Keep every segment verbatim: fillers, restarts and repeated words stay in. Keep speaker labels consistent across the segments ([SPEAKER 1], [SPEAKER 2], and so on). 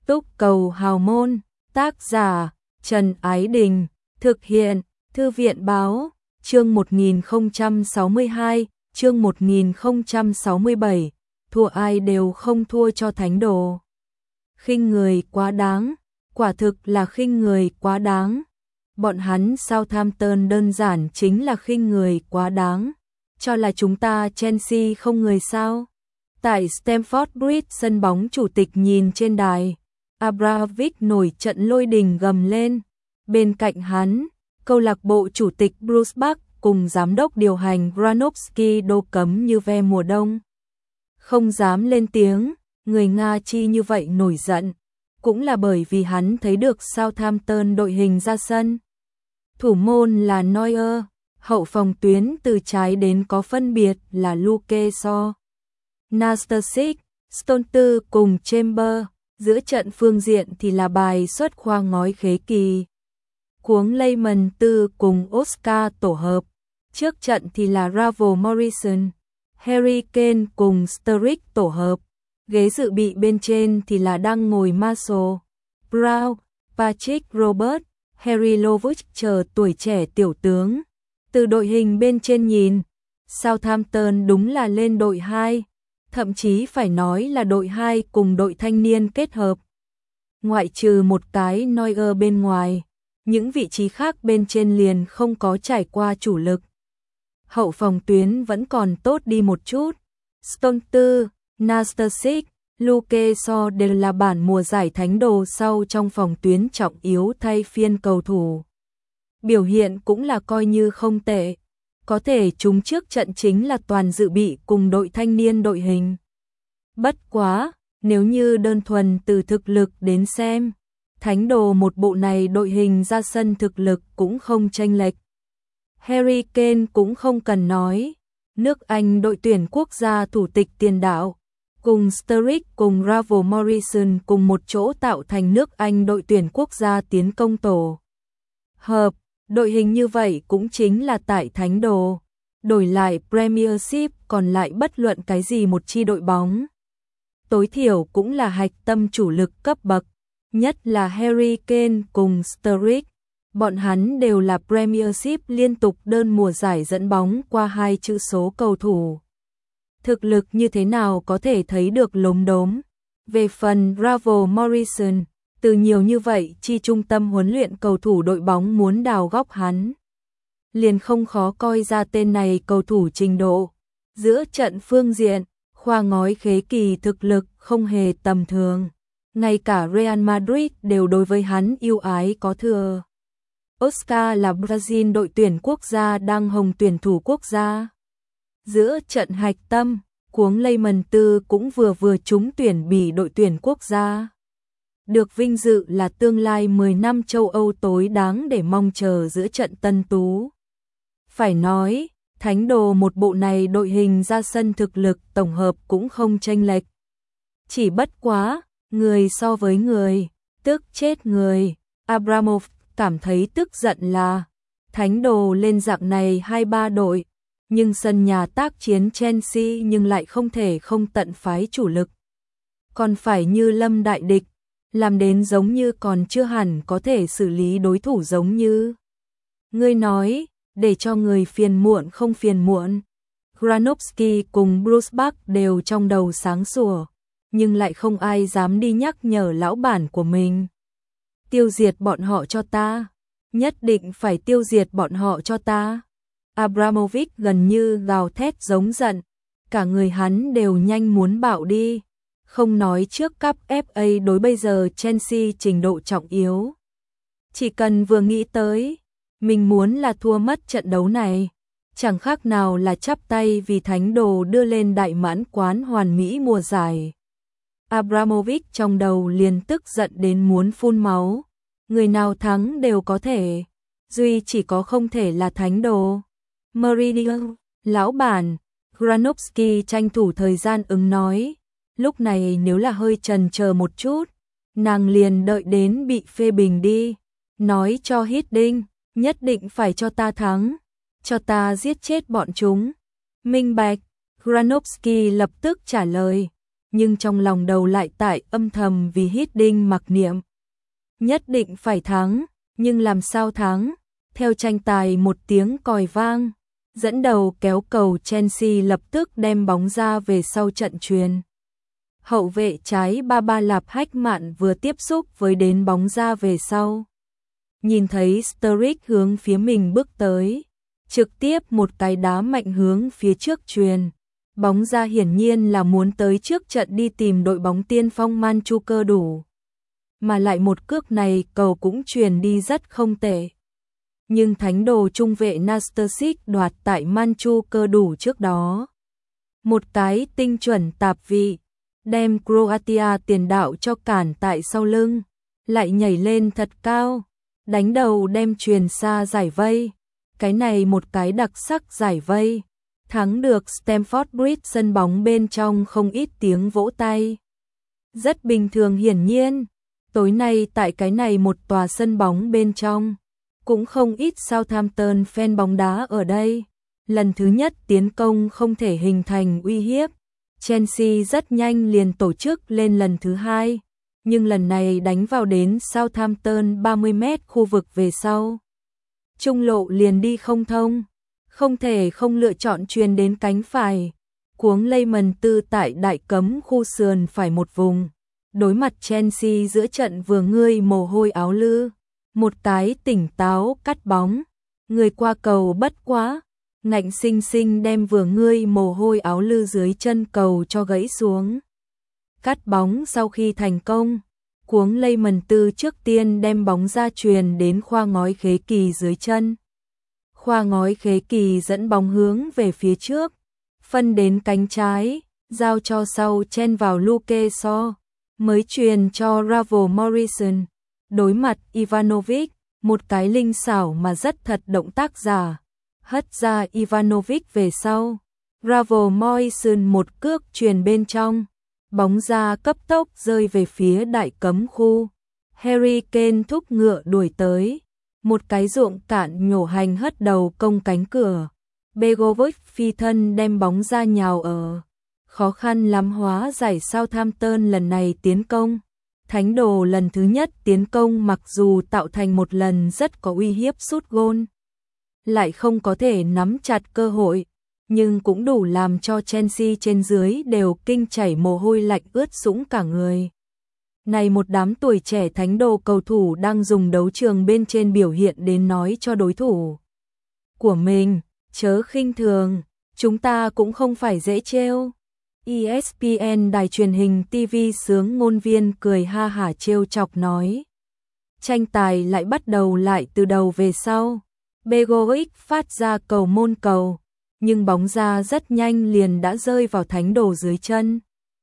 [SPEAKER 1] Túc cầu hào môn, tác giả Trần Ái Đình, thực hiện Thư viện Báo, chương một nghìn không trăm sáu mươi hai, chương một nghìn không trăm sáu mươi bảy, thua ai đều không thua cho thánh đồ. Khinh người quá đáng, quả thực là khinh người quá đáng. Bọn hắn Southampton đơn giản chính là khinh người quá đáng. Cho là chúng ta Chelsea không người sao? Tại Stamford Bridge, sân bóng chủ tịch nhìn trên đài, Abramovich nổi trận lôi đình gầm lên. Bên cạnh hắn, câu lạc bộ chủ tịch Bruce Buck cùng giám đốc điều hành Granovsky đô cấm như ve mùa đông. Không dám lên tiếng, người Nga chi như vậy nổi giận, cũng là bởi vì hắn thấy được Southampton đội hình ra sân. Thủ môn là Neuer, hậu phòng tuyến từ trái đến có phân biệt là Luke Shaw, Nastasic, Stones cùng Chamber, giữa trận phương diện thì là bài xuất khoa ngói khế kỳ. Cuống Lehmann Tư cùng Oscar tổ hợp, trước trận thì là Ravel Morrison, Harry Kane cùng Sturridge tổ hợp, ghế dự bị bên trên thì là đang ngồi Marshall, Brown, Patrick Robert, Harry Lovic chờ tuổi trẻ tiểu tướng. Từ đội hình bên trên nhìn, Southampton đúng là lên đội hai, thậm chí phải nói là đội hai cùng đội thanh niên kết hợp. Ngoại trừ một cái Neuer bên ngoài, những vị trí khác bên trên liền không có trải qua chủ lực. Hậu phòng tuyến vẫn còn tốt đi một chút. Stones, Nastasic, Luke Shaw đều là bản mùa giải thánh đồ sau trong phòng tuyến trọng yếu thay phiên cầu thủ. Biểu hiện cũng là coi như không tệ. Có thể chúng trước trận chính là toàn dự bị cùng đội thanh niên đội hình. Bất quá, nếu như đơn thuần từ thực lực đến xem, thánh đồ một bộ này đội hình ra sân thực lực cũng không chênh lệch. Harry Kane cũng không cần nói, nước Anh đội tuyển quốc gia thủ tịch tiền đạo, cùng Sturridge cùng Ravel Morrison cùng một chỗ tạo thành nước Anh đội tuyển quốc gia tiến công tổ hợp. Đội hình như vậy cũng chính là tại thánh đồ. Đổi lại Premiership còn lại bất luận cái gì một chi đội bóng, tối thiểu cũng là hạch tâm chủ lực cấp bậc, nhất là Harry Kane cùng Sturridge. Bọn hắn đều là Premiership liên tục đơn mùa giải dẫn bóng qua hai chữ số cầu thủ. Thực lực như thế nào có thể thấy được lốm đốm. Về phần Ravel Morrison, từ nhiều như vậy chi trung tâm huấn luyện cầu thủ đội bóng muốn đào góc hắn, liền không khó coi ra tên này cầu thủ trình độ. Giữa trận phương diện, khoa ngói khế kỳ thực lực không hề tầm thường. Ngay cả Real Madrid đều đối với hắn yêu ái có thừa. Oscar là Brazil đội tuyển quốc gia đang hồng tuyển thủ quốc gia. Giữa trận hạch tâm, Cuống Lehmann Tư cũng vừa vừa trúng tuyển Bỉ đội tuyển quốc gia. Được vinh dự là tương lai mười năm châu Âu tối đáng để mong chờ giữa trận tân tú. Phải nói, thánh đồ một bộ này đội hình ra sân thực lực tổng hợp cũng không chênh lệch. Chỉ bất quá, người so với người, tức chết người. Abramovich cảm thấy tức giận là thánh đồ lên dạng này hai ba đội, nhưng sân nhà tác chiến Chelsea nhưng lại không thể không tận phái chủ lực. Còn phải như lâm đại địch, làm đến giống như còn chưa hẳn có thể xử lý đối thủ giống như. Ngươi nói, để cho người phiền muộn không phiền muộn. Granovsky cùng Bruce Buck đều trong đầu sáng sủa, nhưng lại không ai dám đi nhắc nhở lão bản của mình. Tiêu diệt bọn họ cho ta, nhất định phải tiêu diệt bọn họ cho ta. Abramovich gần như gào thét giống giận, cả người hắn đều nhanh muốn bạo đi. Không nói trước cúp ép a đối bây giờ Chelsea trình độ trọng yếu. Chỉ cần vừa nghĩ tới, mình muốn là thua mất trận đấu này, chẳng khác nào là chắp tay vì thánh đồ đưa lên đại mãn quán hoàn mỹ mùa giải. Abramovich trong đầu liền tức giận đến muốn phun máu. Người nào thắng đều có thể, duy chỉ có không thể là thánh đồ. Mourinho, lão bản, Granovsky tranh thủ thời gian ứng nói. Lúc này nếu là hơi chần chờ một chút, nàng liền đợi đến bị phê bình đi. Nói cho Hiddink, nhất định phải cho ta thắng, cho ta giết chết bọn chúng. Minh bạch, Granovsky lập tức trả lời. nhưng trong lòng đầu lại tại âm thầm vì Hiddink mặc niệm. Nhất định phải thắng, nhưng làm sao thắng? Theo tranh tài một tiếng còi vang, dẫn đầu kéo cầu Chelsea lập tức đem bóng ra về sau trận chuyền. Hậu vệ trái Ba Ba Lạp Hách Mạn vừa tiếp xúc với đến bóng ra về sau. Nhìn thấy Sturridge hướng phía mình bước tới, trực tiếp một cái đá mạnh hướng phía trước chuyền. Bóng ra hiển nhiên là muốn tới trước trận đi tìm đội bóng tiên phong Manchester đủ. Mà lại một cước này cầu cũng chuyền đi rất không tệ. Nhưng thánh đồ trung vệ Nastasic đoạt tại Manchester đủ trước đó. Một cái tinh chuẩn tạp vị, đem Croatia tiền đạo cho cản tại sau lưng, lại nhảy lên thật cao, đánh đầu đem chuyền xa giải vây. Cái này một cái đặc sắc giải vây, thắng được Stamford Bridge sân bóng bên trong không ít tiếng vỗ tay. Rất bình thường hiển nhiên, tối nay tại cái này một tòa sân bóng bên trong, cũng không ít Southampton fan bóng đá ở đây. Lần thứ nhất tiến công không thể hình thành uy hiếp, Chelsea rất nhanh liền tổ chức lên lần thứ hai, nhưng lần này đánh vào đến Southampton ba mươi mét khu vực về sau. Trung lộ liền đi không thông, không thể không lựa chọn chuyền đến cánh phải. Cuống Lehmann Tư tại đại cấm khu sườn phải một vùng. Đối mặt Chelsea giữa trận vừa ngươi mồ hôi áo lư, một cái tỉnh táo cắt bóng, người qua cầu bất quá, ngạnh sinh sinh đem vừa ngươi mồ hôi áo lư dưới chân cầu cho gãy xuống. Cắt bóng sau khi thành công, Cuống Lehmann Tư trước tiên đem bóng ra chuyền đến Khoa Ngói Khế Kỳ dưới chân. Khoa Ngói Khế Kỳ dẫn bóng hướng về phía trước, phân đến cánh trái, giao cho sau chen vào Luke Shaw, mới chuyền cho Ravel Morrison. Đối mặt Ivanovic, một cái linh xảo mà rất thật động tác giả, hất ra Ivanovic về sau. Ravel Morrison một cước chuyền bên trong, bóng ra cấp tốc rơi về phía đại cấm khu. Harry Kane thúc ngựa đuổi tới, một cái ruộng cạn nhổ hành hất đầu công cánh cửa. Begovic phi thân đem bóng ra nhào ở. Khó khăn lắm hóa giải Southampton lần này tiến công. Thánh đồ lần thứ nhất tiến công mặc dù tạo thành một lần rất có uy hiếp sút gôn, lại không có thể nắm chặt cơ hội, nhưng cũng đủ làm cho Chelsea trên dưới đều kinh chảy mồ hôi lạnh ướt sũng cả người. Này một đám tuổi trẻ thánh đồ cầu thủ đang dùng đấu trường bên trên biểu hiện đến nói cho đối thủ của mình, chớ khinh thường, chúng ta cũng không phải dễ trêu. e ét pê en đài truyền hình ti vi sướng ngôn viên cười ha hả trêu chọc nói. Tranh tài lại bắt đầu lại từ đầu về sau. Begovic phát ra cầu môn cầu, nhưng bóng ra rất nhanh liền đã rơi vào thánh đồ dưới chân.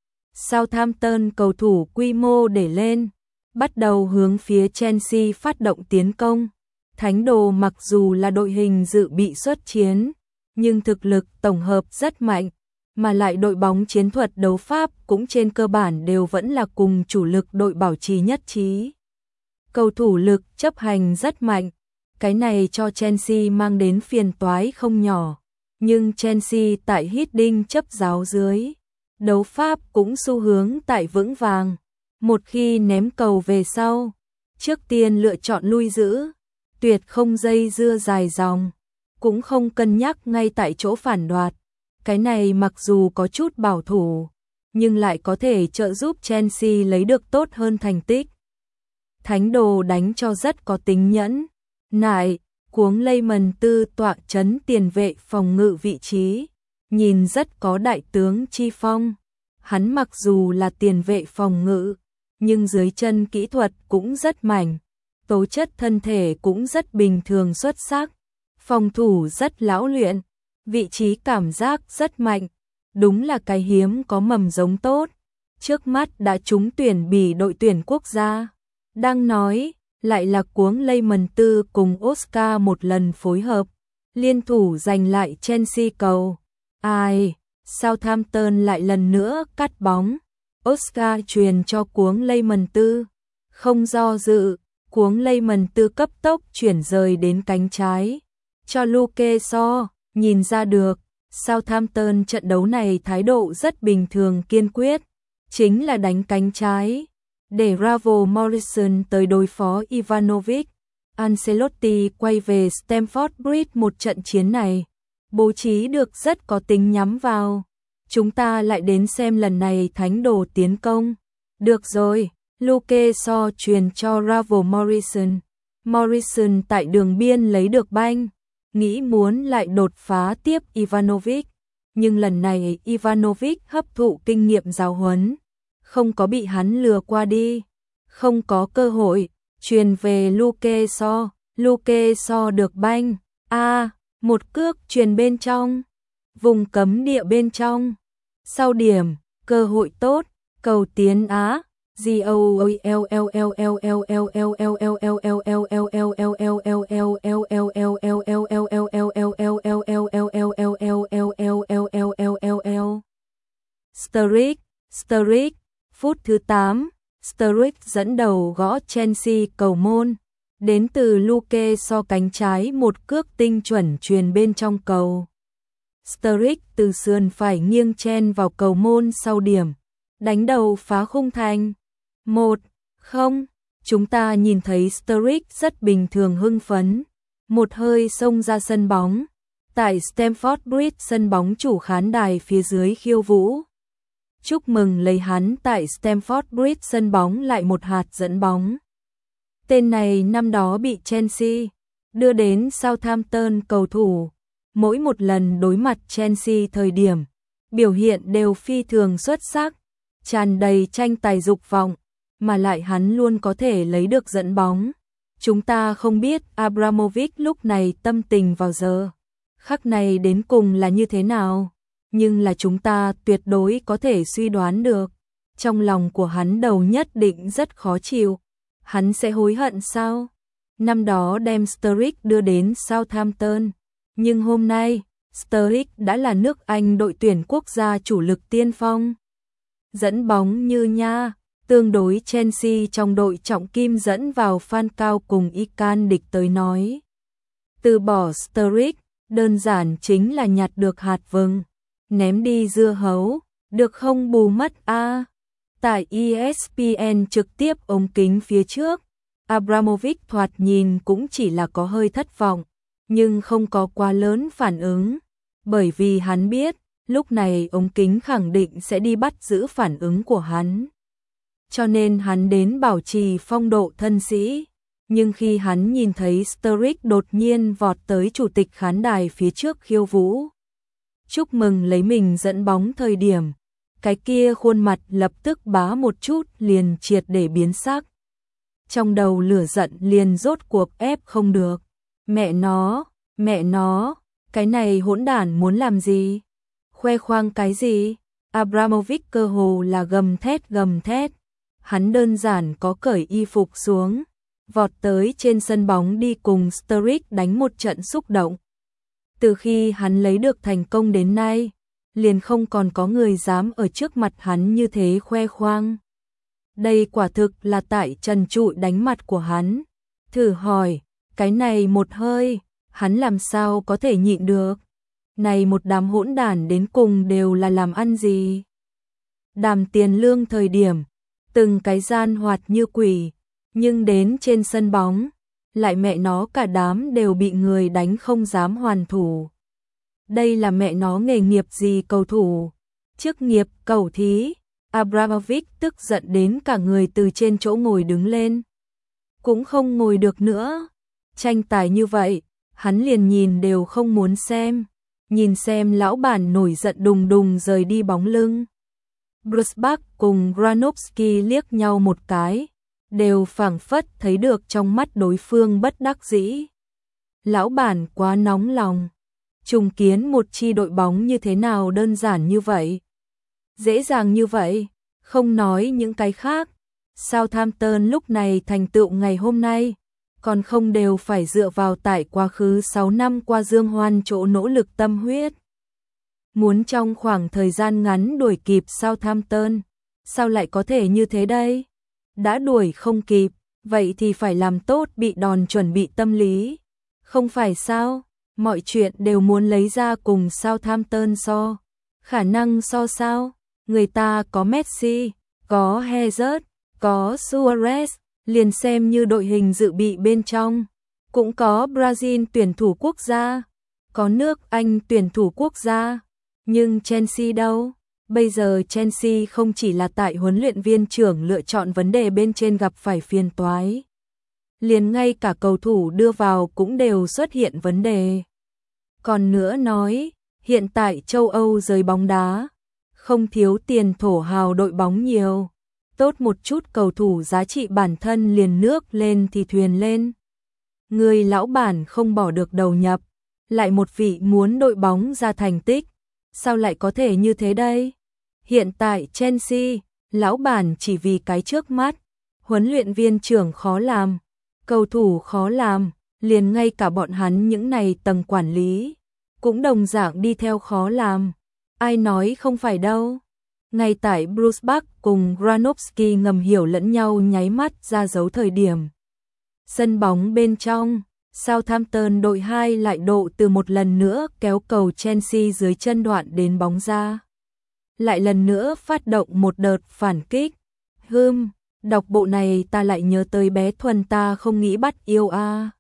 [SPEAKER 1] Southampton cầu thủ quy mô để lên, bắt đầu hướng phía Chelsea phát động tiến công. Thánh đồ mặc dù là đội hình dự bị xuất chiến, nhưng thực lực tổng hợp rất mạnh, mà lại đội bóng chiến thuật đấu pháp cũng trên cơ bản đều vẫn là cùng chủ lực đội bảo trì nhất trí. Cầu thủ lực chấp hành rất mạnh, cái này cho Chelsea mang đến phiền toái không nhỏ, nhưng Chelsea tại Hiddink chấp giáo dưới, đấu pháp cũng xu hướng tại vững vàng. Một khi ném cầu về sau, trước tiên lựa chọn lui giữ, tuyệt không dây dưa dài dòng, cũng không cân nhắc ngay tại chỗ phản đoạt. Cái này mặc dù có chút bảo thủ, nhưng lại có thể trợ giúp Chelsea lấy được tốt hơn thành tích. Thánh đồ đánh cho rất có tính nhẫn, nại, Cuống Lehmann Tư tọa chấn tiền vệ phòng ngự vị trí, nhìn rất có đại tướng chi phong. Hắn mặc dù là tiền vệ phòng ngự, nhưng dưới chân kỹ thuật cũng rất mạnh, tố chất thân thể cũng rất bình thường xuất sắc, phòng thủ rất lão luyện, vị trí cảm giác rất mạnh, đúng là cái hiếm có mầm giống tốt. Trước mắt đã trúng tuyển bỉ đội tuyển quốc gia. Đang nói, lại là Cuống Lehmann Tư cùng Oscar một lần phối hợp, liên thủ giành lại Chelsea cầu. Ai, Southampton lại lần nữa cắt bóng. Oscar truyền cho Cuống Lehmann Tư, không do dự, Cuống Lehmann Tư cấp tốc chuyển rời đến cánh trái, cho Luke Shaw. Nhìn ra được, Southampton trận đấu này thái độ rất bình thường kiên quyết, chính là đánh cánh trái, để Ravel Morrison tới đối phó Ivanovic. Ancelotti quay về Stamford Bridge một trận chiến này, bố trí được rất có tính nhắm vào. Chúng ta lại đến xem lần này thánh đồ tiến công. Được rồi, Luke Shaw truyền cho Ravel Morrison. Morrison tại đường biên lấy được banh, nghĩ muốn lại đột phá tiếp Ivanovic. Nhưng lần này Ivanovic hấp thụ kinh nghiệm giáo huấn, không có bị hắn lừa qua đi, không có cơ hội, truyền về Luke Shaw. Luke Shaw được banh, a à, một cước truyền bên trong, vùng cấm địa bên trong. Sau điểm, cơ hội tốt, cầu tiến Á. Sturridge, Sturridge, phút thứ tám, Sturridge dẫn đầu gõ Chelsea cầu môn. Đến từ Luke Shaw cánh trái một cước tinh chuẩn truyền bên trong cầu. Sturridge từ sườn phải nghiêng chen vào cầu môn sau điểm, đánh đầu phá khung thành. một không, chúng ta nhìn thấy Sturridge rất bình thường hưng phấn, một hơi xông ra sân bóng. Tại Stamford Bridge, sân bóng chủ khán đài phía dưới khiêu vũ. Chúc mừng lấy hắn tại Stamford Bridge, sân bóng lại một hạt dẫn bóng. Tên này năm đó bị Chelsea đưa đến Southampton cầu thủ. Mỗi một lần đối mặt Chelsea thời điểm, biểu hiện đều phi thường xuất sắc, tràn đầy tranh tài dục vọng, mà lại hắn luôn có thể lấy được dẫn bóng. Chúng ta không biết Abramovich lúc này tâm tình vào giờ khắc này đến cùng là như thế nào, nhưng là chúng ta tuyệt đối có thể suy đoán được. Trong lòng của hắn đầu nhất định rất khó chịu. Hắn sẽ hối hận sao? Năm đó đem Sturridge đưa đến Southampton, nhưng hôm nay, Sturridge đã là nước Anh đội tuyển quốc gia chủ lực tiên phong. Dẫn bóng như nha, tương đối Chelsea trong đội trọng kim dẫn vào Falcao cùng Ican địch tới nói. Từ bỏ Sturridge, đơn giản chính là nhặt được hạt vừng, ném đi dưa hấu, được không bù mất a. À. Tại E S P N trực tiếp ống kính phía trước, Abramovich thoạt nhìn cũng chỉ là có hơi thất vọng, nhưng không có quá lớn phản ứng, bởi vì hắn biết, lúc này ống kính khẳng định sẽ đi bắt giữ phản ứng của hắn. Cho nên hắn đến bảo trì phong độ thân sĩ, nhưng khi hắn nhìn thấy Sturridge đột nhiên vọt tới chủ tịch khán đài phía trước khiêu vũ, chúc mừng lấy mình dẫn bóng thời điểm, cái kia khuôn mặt lập tức bá một chút liền triệt để biến sắc. Trong đầu lửa giận liền rốt cuộc ép không được. Mẹ nó, mẹ nó, cái này hỗn đản muốn làm gì? Khoe khoang cái gì? Abramovich cơ hồ là gầm thét gầm thét. Hắn đơn giản có cởi y phục xuống, vọt tới trên sân bóng đi cùng Sturridge đánh một trận xúc động. Từ khi hắn lấy được thành công đến nay, liền không còn có người dám ở trước mặt hắn như thế khoe khoang. Đây quả thực là tại trần trụi đánh mặt của hắn. Thử hỏi, cái này một hơi, hắn làm sao có thể nhịn được? Này một đám hỗn đản đến cùng đều là làm ăn gì? Đàm tiền lương thời điểm, từng cái gian hoạt như quỷ, nhưng đến trên sân bóng, lại mẹ nó cả đám đều bị người đánh không dám hoàn thủ. Đây là mẹ nó nghề nghiệp gì cầu thủ? Chức nghiệp cầu thí. Abramovich tức giận đến cả người từ trên chỗ ngồi đứng lên. Cũng không ngồi được nữa. Tranh tài như vậy, hắn liền nhìn đều không muốn xem. Nhìn xem lão bản nổi giận đùng đùng rời đi bóng lưng. Bruce Buck cùng Granovsky liếc nhau một cái, đều phảng phất thấy được trong mắt đối phương bất đắc dĩ. Lão bản quá nóng lòng. Trùng kiến một chi đội bóng như thế nào đơn giản như vậy? Dễ dàng như vậy, không nói những cái khác. Southampton lúc này thành tựu ngày hôm nay, còn không đều phải dựa vào tại quá khứ sáu năm qua dương hoan chỗ nỗ lực tâm huyết. Muốn trong khoảng thời gian ngắn đuổi kịp Southampton, sao lại có thể như thế đây? Đã đuổi không kịp, vậy thì phải làm tốt bị đòn chuẩn bị tâm lý. Không phải sao, mọi chuyện đều muốn lấy ra cùng Southampton so. Khả năng so sao? Người ta có Messi, có Hazard, có Suarez, liền xem như đội hình dự bị bên trong. Cũng có Brazil tuyển thủ quốc gia, có nước Anh tuyển thủ quốc gia. Nhưng Chelsea đâu? Bây giờ Chelsea không chỉ là tại huấn luyện viên trưởng lựa chọn vấn đề bên trên gặp phải phiền toái. Liền ngay cả cầu thủ đưa vào cũng đều xuất hiện vấn đề. Còn nữa nói, hiện tại châu Âu giới bóng đá, không thiếu tiền thổ hào đội bóng nhiều. Tốt một chút cầu thủ giá trị bản thân liền nước lên thì thuyền lên. Người lão bản không bỏ được đầu nhập, lại một vị muốn đội bóng ra thành tích. Sao lại có thể như thế đây? Hiện tại Chelsea, lão bản chỉ vì cái trước mắt, huấn luyện viên trưởng khó làm, cầu thủ khó làm, liền ngay cả bọn hắn những này tầng quản lý, cũng đồng dạng đi theo khó làm. Ai nói không phải đâu. Ngay tại Bruce Buck cùng Granovsky ngầm hiểu lẫn nhau nháy mắt ra dấu thời điểm. Sân bóng bên trong, Southampton đội hai lại độ từ một lần nữa kéo cầu Chelsea dưới chân đoạn đến bóng ra. Lại lần nữa phát động một đợt phản kích. Hừm, đọc bộ này ta lại nhớ tới bé Thuần ta không nghĩ bắt yêu a. À.